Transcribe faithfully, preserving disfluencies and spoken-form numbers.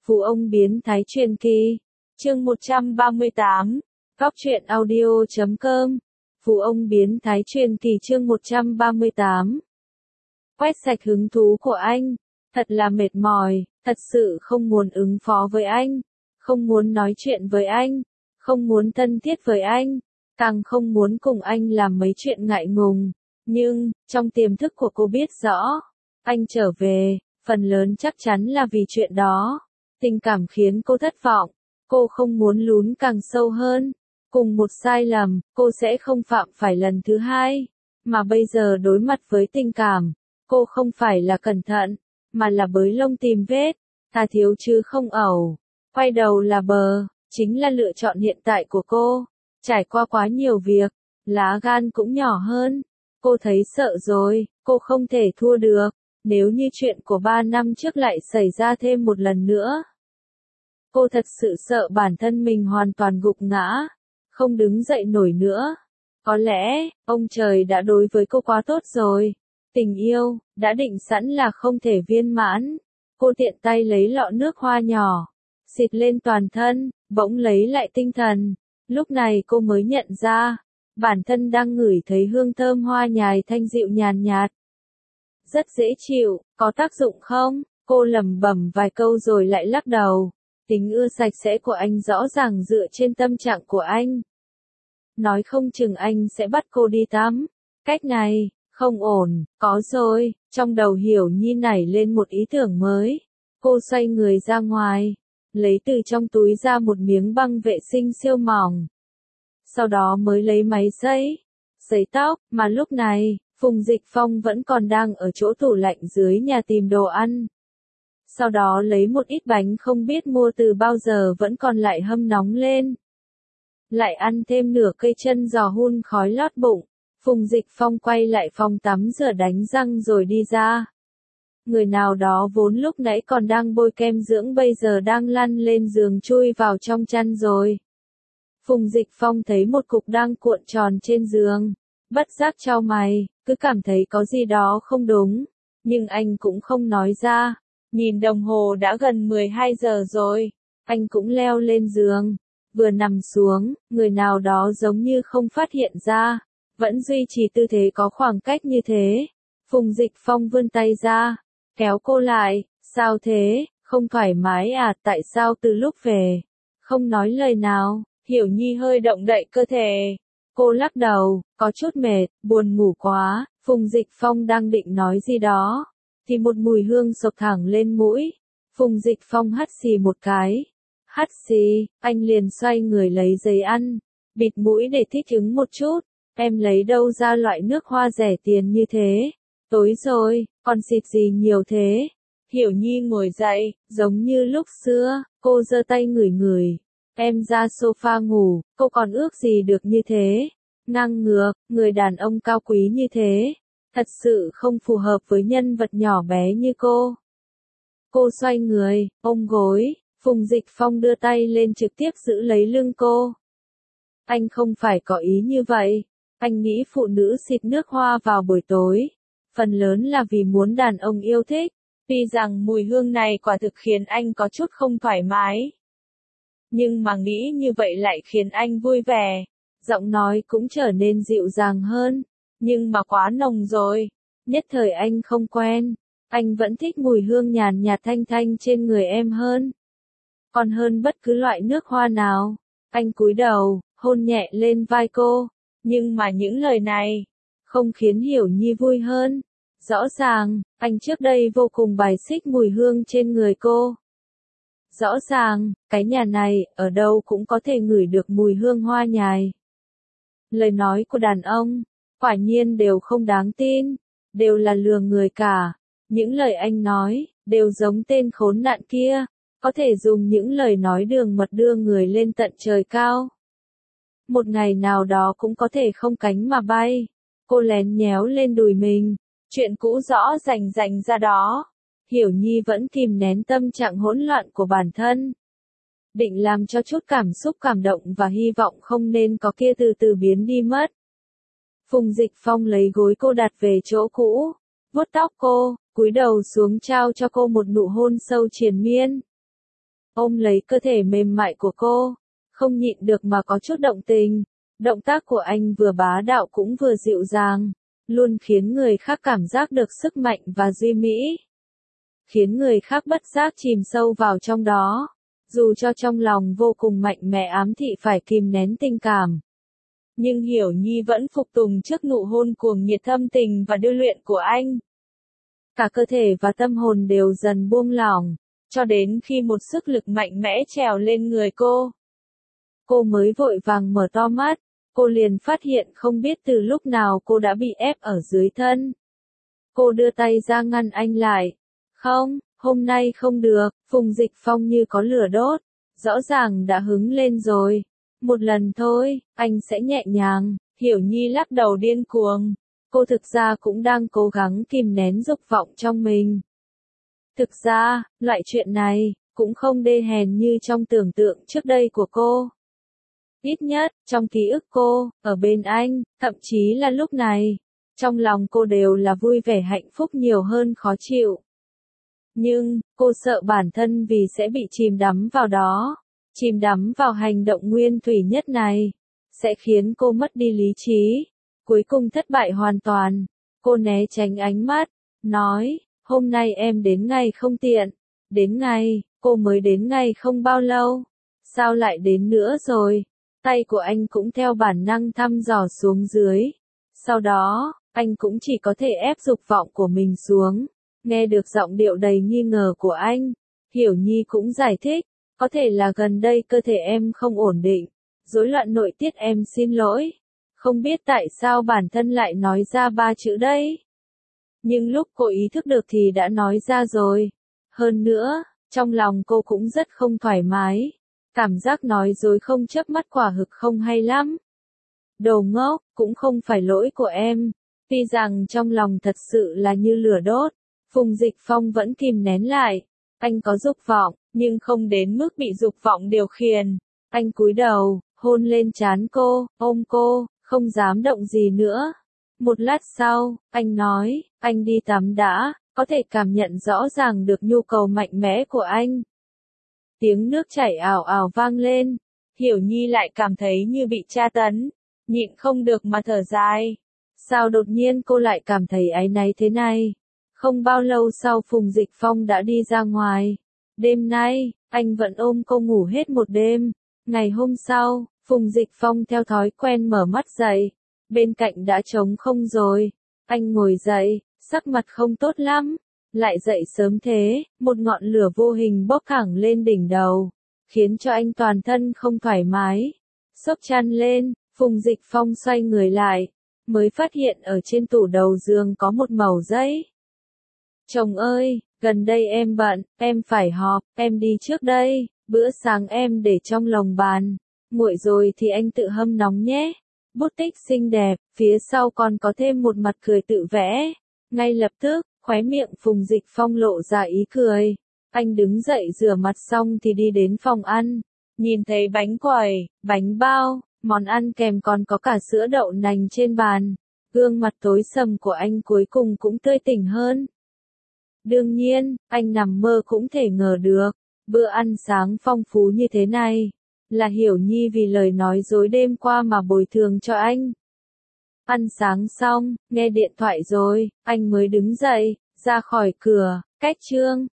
Phú ông biến thái truyền kỳ. Chương một trăm ba mươi tám. Góc truyện audio chấm com. Phú ông biến thái truyền kỳ chương một trăm ba mươi tám. Quét sạch hứng thú của anh. Thật là mệt mỏi, thật sự không muốn ứng phó với anh, không muốn nói chuyện với anh, không muốn thân thiết với anh, càng không muốn cùng anh làm mấy chuyện ngại ngùng. Nhưng, trong tiềm thức của cô biết rõ, anh trở về, phần lớn chắc chắn là vì chuyện đó. Tình cảm khiến cô thất vọng, cô không muốn lún càng sâu hơn. Cùng một sai lầm, cô sẽ không phạm phải lần thứ hai. Mà bây giờ đối mặt với tình cảm, cô không phải là cẩn thận, mà là bới lông tìm vết, tha thiếu chứ không ẩu. Quay đầu là bờ, chính là lựa chọn hiện tại của cô. Trải qua quá nhiều việc, lá gan cũng nhỏ hơn. Cô thấy sợ rồi, cô không thể thua được. Nếu như chuyện của ba năm trước lại xảy ra thêm một lần nữa. Cô thật sự sợ bản thân mình hoàn toàn gục ngã, không đứng dậy nổi nữa. Có lẽ, ông trời đã đối với cô quá tốt rồi. Tình yêu, đã định sẵn là không thể viên mãn. Cô tiện tay lấy lọ nước hoa nhỏ, xịt lên toàn thân, bỗng lấy lại tinh thần. Lúc này cô mới nhận ra, bản thân đang ngửi thấy hương thơm hoa nhài thanh dịu nhàn nhạt. Rất dễ chịu, có tác dụng không? Cô lẩm bẩm vài câu rồi lại lắc đầu. Tính ưa sạch sẽ của anh rõ ràng dựa trên tâm trạng của anh. Nói không chừng anh sẽ bắt cô đi tắm. Cách này, không ổn, có rồi, trong đầu Hiểu Nhi nảy lên một ý tưởng mới. Cô xoay người ra ngoài, lấy từ trong túi ra một miếng băng vệ sinh siêu mỏng. Sau đó mới lấy máy sấy, sấy tóc, mà lúc này, Phùng Dịch Phong vẫn còn đang ở chỗ tủ lạnh dưới nhà tìm đồ ăn. Sau đó lấy một ít bánh không biết mua từ bao giờ vẫn còn lại hâm nóng lên. Lại ăn thêm nửa cây chân giò hun khói lót bụng. Phùng Dịch Phong quay lại phòng tắm rửa đánh răng rồi đi ra. Người nào đó vốn lúc nãy còn đang bôi kem dưỡng bây giờ đang lăn lên giường chui vào trong chăn rồi. Phùng Dịch Phong thấy một cục đang cuộn tròn trên giường. Bất giác chau mày, cứ cảm thấy có gì đó không đúng. Nhưng anh cũng không nói ra. Nhìn đồng hồ đã gần mười hai giờ rồi. Anh cũng leo lên giường. Vừa nằm xuống, người nào đó giống như không phát hiện ra. Vẫn duy trì tư thế có khoảng cách như thế. Phùng Dịch Phong vươn tay ra, kéo cô lại. Sao thế, không thoải mái à? Tại sao từ lúc về, không nói lời nào? Hiểu Nhi hơi động đậy cơ thể. Cô lắc đầu, có chút mệt, buồn ngủ quá. Phùng Dịch Phong đang định nói gì đó, thì một mùi hương sộc thẳng lên mũi. Phùng Dịch Phong hắt xì một cái. Hắt xì, anh liền xoay người lấy giấy ăn, bịt mũi để thích ứng một chút. Em lấy đâu ra loại nước hoa rẻ tiền như thế? Tối rồi, còn xịt gì nhiều thế? Hiểu Nhi ngồi dậy, giống như lúc xưa, cô giơ tay ngửi ngửi. Em ra sofa ngủ, cô còn ước gì được như thế? Ngang ngược, người đàn ông cao quý như thế, thật sự không phù hợp với nhân vật nhỏ bé như cô. Cô xoay người, ôm gối, Phùng Dịch Phong đưa tay lên trực tiếp giữ lấy lưng cô. Anh không phải có ý như vậy. Anh nghĩ phụ nữ xịt nước hoa vào buổi tối, phần lớn là vì muốn đàn ông yêu thích. Tuy rằng mùi hương này quả thực khiến anh có chút không thoải mái. Nhưng mà nghĩ như vậy lại khiến anh vui vẻ. Giọng nói cũng trở nên dịu dàng hơn. Nhưng mà quá nồng rồi. Nhất thời anh không quen. Anh vẫn thích mùi hương nhàn nhạt thanh thanh trên người em hơn. Còn hơn bất cứ loại nước hoa nào. Anh cúi đầu, hôn nhẹ lên vai cô. Nhưng mà những lời này, không khiến Hiểu Nhi vui hơn. Rõ ràng, anh trước đây vô cùng bài xích mùi hương trên người cô. Rõ ràng, cái nhà này, ở đâu cũng có thể ngửi được mùi hương hoa nhài. Lời nói của đàn ông, quả nhiên đều không đáng tin, đều là lừa người cả. Những lời anh nói, đều giống tên khốn nạn kia, có thể dùng những lời nói đường mật đưa người lên tận trời cao. Một ngày nào đó cũng có thể không cánh mà bay. Cô lén nhéo lên đùi mình. Chuyện cũ rõ rành rành ra đó. Hiểu Nhi vẫn kìm nén tâm trạng hỗn loạn của bản thân. Định làm cho chút cảm xúc cảm động và hy vọng không nên có kia từ từ biến đi mất. Phùng Dịch Phong lấy gối cô đặt về chỗ cũ. Vuốt tóc cô, cúi đầu xuống trao cho cô một nụ hôn sâu triền miên. ôm lấy cơ thể mềm mại của cô, không nhịn được mà có chút động tình. Động tác của anh vừa bá đạo cũng vừa dịu dàng, luôn khiến người khác cảm giác được sức mạnh và duy mỹ. Khiến người khác bất giác chìm sâu vào trong đó, dù cho trong lòng vô cùng mạnh mẽ ám thị phải kìm nén tình cảm. Nhưng Hiểu Nhi vẫn phục tùng trước nụ hôn cuồng nhiệt thâm tình và điêu luyện của anh. Cả cơ thể và tâm hồn đều dần buông lỏng, cho đến khi một sức lực mạnh mẽ trèo lên người cô. Cô mới vội vàng mở to mắt, cô liền phát hiện không biết từ lúc nào cô đã bị ép ở dưới thân. Cô đưa tay ra ngăn anh lại. Không, hôm nay không được, Phùng Dịch Phong như có lửa đốt, rõ ràng đã hứng lên rồi. Một lần thôi, anh sẽ nhẹ nhàng. Hiểu Nhi lắc đầu điên cuồng. Cô thực ra cũng đang cố gắng kìm nén dục vọng trong mình. Thực ra, loại chuyện này, cũng không đê hèn như trong tưởng tượng trước đây của cô. Ít nhất, trong ký ức cô, ở bên anh, thậm chí là lúc này, trong lòng cô đều là vui vẻ hạnh phúc nhiều hơn khó chịu. Nhưng, cô sợ bản thân vì sẽ bị chìm đắm vào đó, chìm đắm vào hành động nguyên thủy nhất này, sẽ khiến cô mất đi lý trí, cuối cùng thất bại hoàn toàn. Cô né tránh ánh mắt, nói, hôm nay em đến ngày không tiện, đến ngày, cô mới đến ngày không bao lâu, sao lại đến nữa rồi? Tay của anh cũng theo bản năng thăm dò xuống dưới. Sau đó, anh cũng chỉ có thể ép dục vọng của mình xuống. Nghe được giọng điệu đầy nghi ngờ của anh, Hiểu Nhi cũng giải thích, có thể là gần đây cơ thể em không ổn định, rối loạn nội tiết em xin lỗi. Không biết tại sao bản thân lại nói ra ba chữ đấy. Nhưng lúc cô ý thức được thì đã nói ra rồi. Hơn nữa, trong lòng cô cũng rất không thoải mái. Cảm giác nói dối không chớp mắt quả thực không hay lắm. Đồ ngốc, cũng không phải lỗi của em. Tuy rằng trong lòng thật sự là như lửa đốt, Phùng Dịch Phong vẫn kìm nén lại. Anh có dục vọng, nhưng không đến mức bị dục vọng điều khiển. Anh cúi đầu, hôn lên trán cô, ôm cô, không dám động gì nữa. Một lát sau, anh nói, anh đi tắm đã, có thể cảm nhận rõ ràng được nhu cầu mạnh mẽ của anh. Tiếng nước chảy ào ào vang lên, Hiểu Nhi lại cảm thấy như bị tra tấn, nhịn không được mà thở dài. Sao đột nhiên cô lại cảm thấy áy náy thế này? Không bao lâu sau Phùng Dịch Phong đã đi ra ngoài. Đêm nay, anh vẫn ôm cô ngủ hết một đêm. Ngày hôm sau, Phùng Dịch Phong theo thói quen mở mắt dậy. Bên cạnh đã trống không rồi. Anh ngồi dậy, sắc mặt không tốt lắm. Lại dậy sớm thế, một ngọn lửa vô hình bốc thẳng lên đỉnh đầu, khiến cho anh toàn thân không thoải mái. Xốc chăn lên, Phùng Dịch Phong xoay người lại, mới phát hiện ở trên tủ đầu giường có một mẩu giấy. Chồng ơi, gần đây em bận, em phải họp, em đi trước đây, bữa sáng em để trong lồng bàn, nguội rồi thì anh tự hâm nóng nhé. Bút tích xinh đẹp, phía sau còn có thêm một mặt cười tự vẽ. Ngay lập tức, khóe miệng Phùng Dịch Phong lộ ra ý cười. Anh đứng dậy rửa mặt xong thì đi đến phòng ăn. Nhìn thấy bánh quẩy, bánh bao, món ăn kèm còn có cả sữa đậu nành trên bàn. Gương mặt tối sầm của anh cuối cùng cũng tươi tỉnh hơn. Đương nhiên, anh nằm mơ cũng thể ngờ được. Bữa ăn sáng phong phú như thế này, là Hiểu Nhi vì lời nói dối đêm qua mà bồi thường cho anh. Ăn sáng xong, nghe điện thoại rồi, anh mới đứng dậy, ra khỏi cửa, cách chương.